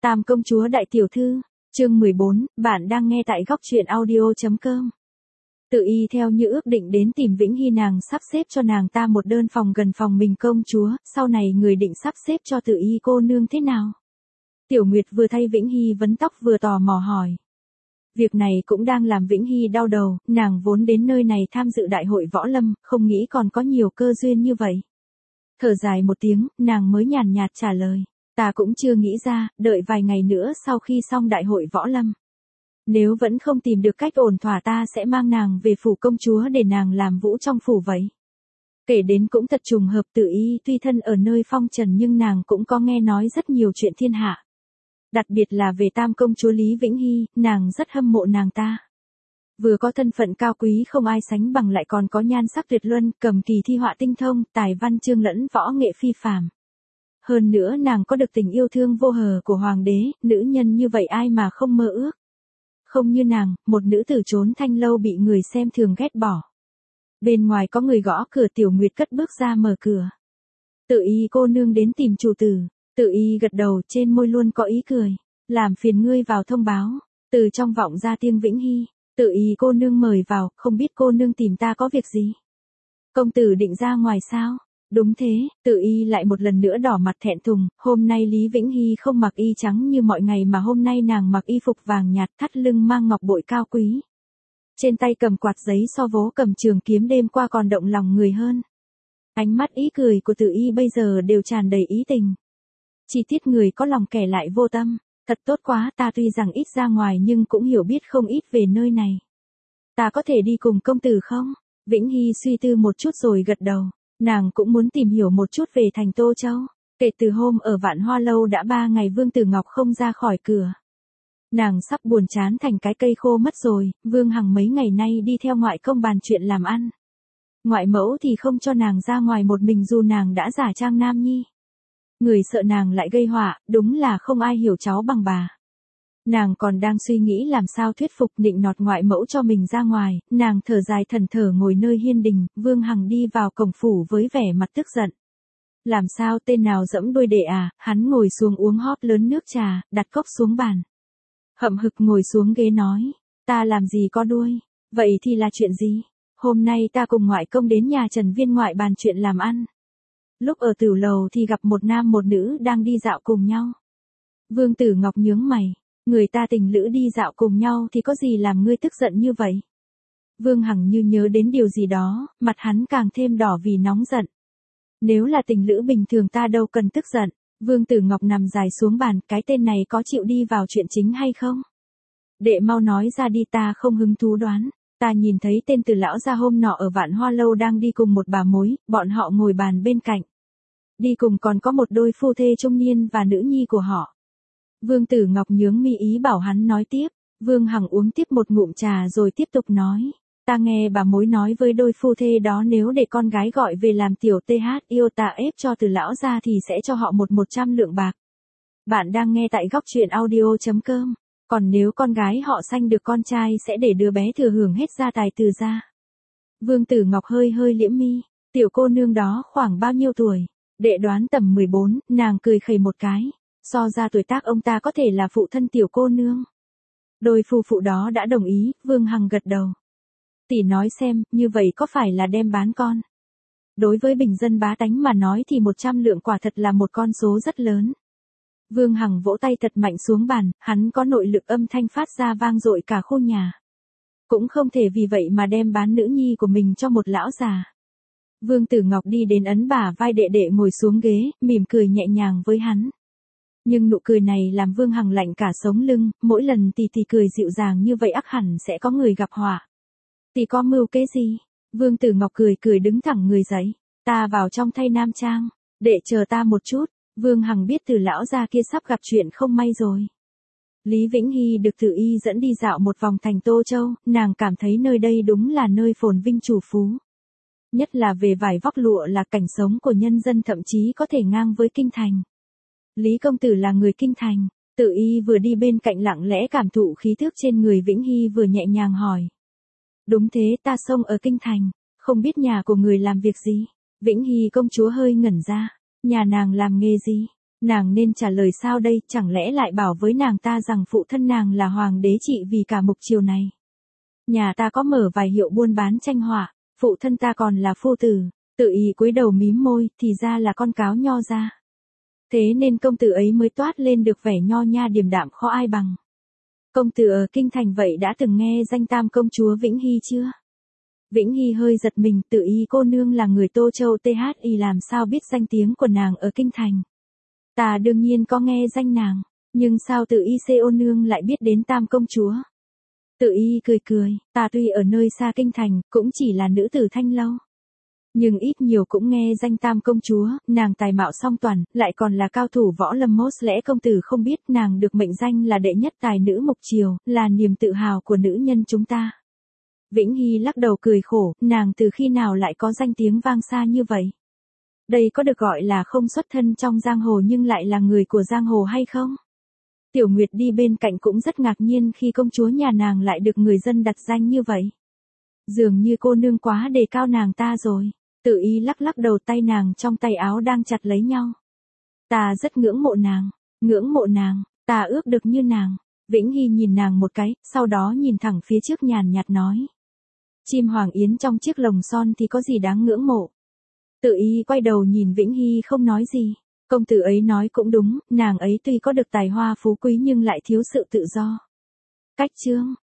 Tam công chúa đại tiểu thư, chương 14, bạn đang nghe tại góc truyện audio.com. Tự y theo như ước định đến tìm Vĩnh Hy, nàng sắp xếp cho nàng ta một đơn phòng gần phòng mình công chúa, sau này người định sắp xếp cho Tự y cô nương thế nào? Tiểu Nguyệt vừa thay Vĩnh Hy vấn tóc vừa tò mò hỏi. Việc này cũng đang làm Vĩnh Hy đau đầu, nàng vốn đến nơi này tham dự đại hội võ lâm, không nghĩ còn có nhiều cơ duyên như vậy. Thở dài một tiếng, nàng mới nhàn nhạt trả lời. Ta cũng chưa nghĩ ra, đợi vài ngày nữa sau khi xong đại hội võ lâm. Nếu vẫn không tìm được cách ổn thỏa ta sẽ mang nàng về phủ công chúa để nàng làm vũ trong phủ vậy. Kể đến cũng thật trùng hợp, Tự y tuy thân ở nơi phong trần nhưng nàng cũng có nghe nói rất nhiều chuyện thiên hạ. Đặc biệt là về Tam công chúa Lý Vĩnh Hy, nàng rất hâm mộ nàng ta. Vừa có thân phận cao quý không ai sánh bằng lại còn có nhan sắc tuyệt luân, cầm kỳ thi họa tinh thông, tài văn chương lẫn võ nghệ phi phàm. Hơn nữa nàng có được tình yêu thương vô hờ của hoàng đế, nữ nhân như vậy ai mà không mơ ước. Không như nàng, một nữ tử trốn thanh lâu bị người xem thường ghét bỏ. Bên ngoài có người gõ cửa, Tiểu Nguyệt cất bước ra mở cửa. Tự y cô nương đến tìm chủ tử. Tự y gật đầu, trên môi luôn có ý cười. Làm phiền ngươi vào thông báo. Từ trong vọng ra tiếng Vĩnh Hy. Tự y cô nương mời vào, không biết cô nương tìm ta có việc gì? Công tử định ra ngoài sao? Đúng thế, Tự y lại một lần nữa đỏ mặt thẹn thùng, hôm nay Lý Vĩnh Hy không mặc y trắng như mọi ngày mà hôm nay nàng mặc y phục vàng nhạt, thắt lưng mang ngọc bội cao quý. Trên tay cầm quạt giấy so vố cầm trường kiếm, đêm qua còn động lòng người hơn. Ánh mắt ý cười của Tự y bây giờ đều tràn đầy ý tình. Chi tiết người có lòng kẻ lại vô tâm, thật tốt quá, ta tuy rằng ít ra ngoài nhưng cũng hiểu biết không ít về nơi này. Ta có thể đi cùng công tử không? Vĩnh Hy suy tư một chút rồi gật đầu. Nàng cũng muốn tìm hiểu một chút về thành Tô Châu. Kể từ hôm ở Vạn Hoa Lâu đã 3 ngày Vương Tử Ngọc không ra khỏi cửa. Nàng sắp buồn chán thành cái cây khô mất rồi, Vương Hằng mấy ngày nay đi theo ngoại công bàn chuyện làm ăn. Ngoại mẫu thì không cho nàng ra ngoài một mình dù nàng đã giả trang nam nhi. Người sợ nàng lại gây họa, đúng là không ai hiểu cháu bằng bà. Nàng còn đang suy nghĩ làm sao thuyết phục nịnh nọt ngoại mẫu cho mình ra ngoài, nàng thở dài thẫn thờ ngồi nơi hiên đình, Vương Hằng đi vào cổng phủ với vẻ mặt tức giận. Làm sao tên nào dẫm đuôi đệ à, hắn ngồi xuống uống hóp lớn nước trà, đặt cốc xuống bàn. Hậm hực ngồi xuống ghế nói, ta làm gì có đuôi, vậy thì là chuyện gì? Hôm nay ta cùng ngoại công đến nhà Trần Viên ngoại bàn chuyện làm ăn. Lúc ở tửu lầu thì gặp một nam một nữ đang đi dạo cùng nhau. Vương Tử Ngọc nhướng mày. Người ta tình lữ đi dạo cùng nhau thì có gì làm ngươi tức giận như vậy? Vương Hằng như nhớ đến điều gì đó, mặt hắn càng thêm đỏ vì nóng giận. Nếu là tình lữ bình thường ta đâu cần tức giận. Vương Tử Ngọc nằm dài xuống bàn, cái tên này có chịu đi vào chuyện chính hay không? Đệ mau nói ra đi, ta không hứng thú đoán. Ta nhìn thấy tên Từ lão gia hôm nọ ở Vạn Hoa Lâu đang đi cùng một bà mối, bọn họ ngồi bàn bên cạnh. Đi cùng còn có một đôi phu thê trung niên và nữ nhi của họ. Vương Tử Ngọc nhướng mi ý bảo hắn nói tiếp. Vương Hằng uống tiếp một ngụm trà rồi tiếp tục nói. Ta nghe bà mối nói với đôi phu thê đó nếu để con gái gọi về làm tiểu TH yêu ta ép cho Từ lão gia thì sẽ cho họ 100 lượng bạc. Bạn đang nghe tại góc truyện audio.com. Còn nếu con gái họ sanh được con trai sẽ để đứa bé thừa hưởng hết gia tài Từ gia. Vương Tử Ngọc hơi hơi liễm mi. Tiểu cô nương đó khoảng bao nhiêu tuổi? Đệ đoán tầm 14, nàng cười khẩy một cái. So ra tuổi tác ông ta có thể là phụ thân tiểu cô nương. Đôi phu phụ đó đã đồng ý, Vương Hằng gật đầu. Tỷ nói xem, như vậy có phải là đem bán con? Đối với bình dân bá tánh mà nói thì 100 lượng quả thật là một con số rất lớn. Vương Hằng vỗ tay thật mạnh xuống bàn, hắn có nội lực, âm thanh phát ra vang dội cả khu nhà. Cũng không thể vì vậy mà đem bán nữ nhi của mình cho một lão già. Vương Tử Ngọc đi đến ấn bả vai đệ đệ ngồi xuống ghế, mỉm cười nhẹ nhàng với hắn. Nhưng nụ cười này làm Vương Hằng lạnh cả sống lưng, mỗi lần tỷ cười dịu dàng như vậy ắt hẳn sẽ có người gặp họa. Tỷ có mưu kế gì? Vương Tử Ngọc cười đứng thẳng người dậy. Ta vào trong thay nam trang, đệ chờ ta một chút. Vương Hằng biết Từ lão gia kia sắp gặp chuyện không may rồi. Lý Vĩnh Hy được Tự y dẫn đi dạo một vòng thành Tô Châu, nàng cảm thấy nơi đây đúng là nơi phồn vinh chủ phú. Nhất là về vải vóc lụa là cảnh sống của nhân dân thậm chí có thể ngang với kinh thành. Lý công tử là người kinh thành. Tự y vừa đi bên cạnh lặng lẽ cảm thụ khí thức trên người Vĩnh Hy vừa nhẹ nhàng hỏi. Đúng thế, ta sống ở kinh thành, không biết nhà của người làm việc gì. Vĩnh Hy công chúa hơi ngẩn ra. Nhà nàng làm nghề gì? Nàng nên trả lời sao đây, chẳng lẽ lại bảo với nàng ta rằng phụ thân nàng là hoàng đế trị vì cả mục triều này. Nhà ta có mở vài hiệu buôn bán tranh họa, phụ thân ta còn là phu tử. Tự ý cúi đầu mím môi, thì ra là con cáo nho ra. Thế nên công tử ấy mới toát lên được vẻ nho nha điềm đạm khó ai bằng. Công tử ở kinh thành vậy đã từng nghe danh tam công chúa Vĩnh Hy chưa? Vĩnh Hy hơi giật mình, Tự ý cô nương là người Tô Châu THI làm sao biết danh tiếng của nàng ở kinh thành. Ta đương nhiên có nghe danh nàng, nhưng sao Tự ý cô nương lại biết đến tam công chúa? Tự ý cười cười, ta tuy ở nơi xa kinh thành, cũng chỉ là nữ tử thanh lâu. Nhưng ít nhiều cũng nghe danh tam công chúa, nàng tài mạo song toàn, lại còn là cao thủ võ lâm mốt, lẽ công tử không biết nàng được mệnh danh là đệ nhất tài nữ mục triều, là niềm tự hào của nữ nhân chúng ta. Vĩnh Hy lắc đầu cười khổ, nàng từ khi nào lại có danh tiếng vang xa như vậy? Đây có được gọi là không xuất thân trong giang hồ nhưng lại là người của giang hồ hay không? Tiểu Nguyệt đi bên cạnh cũng rất ngạc nhiên khi công chúa nhà nàng lại được người dân đặt danh như vậy. Dường như cô nương quá đề cao nàng ta rồi. Tự ý lắc lắc đầu, tay nàng trong tay áo đang chặt lấy nhau. Ta rất ngưỡng mộ nàng, ta ước được như nàng. Vĩnh Hy nhìn nàng một cái, sau đó nhìn thẳng phía trước nhàn nhạt nói. Chim hoàng yến trong chiếc lồng son thì có gì đáng ngưỡng mộ. Tự ý quay đầu nhìn Vĩnh Hy không nói gì. Công tử ấy nói cũng đúng, nàng ấy tuy có được tài hoa phú quý nhưng lại thiếu sự tự do. Cách chương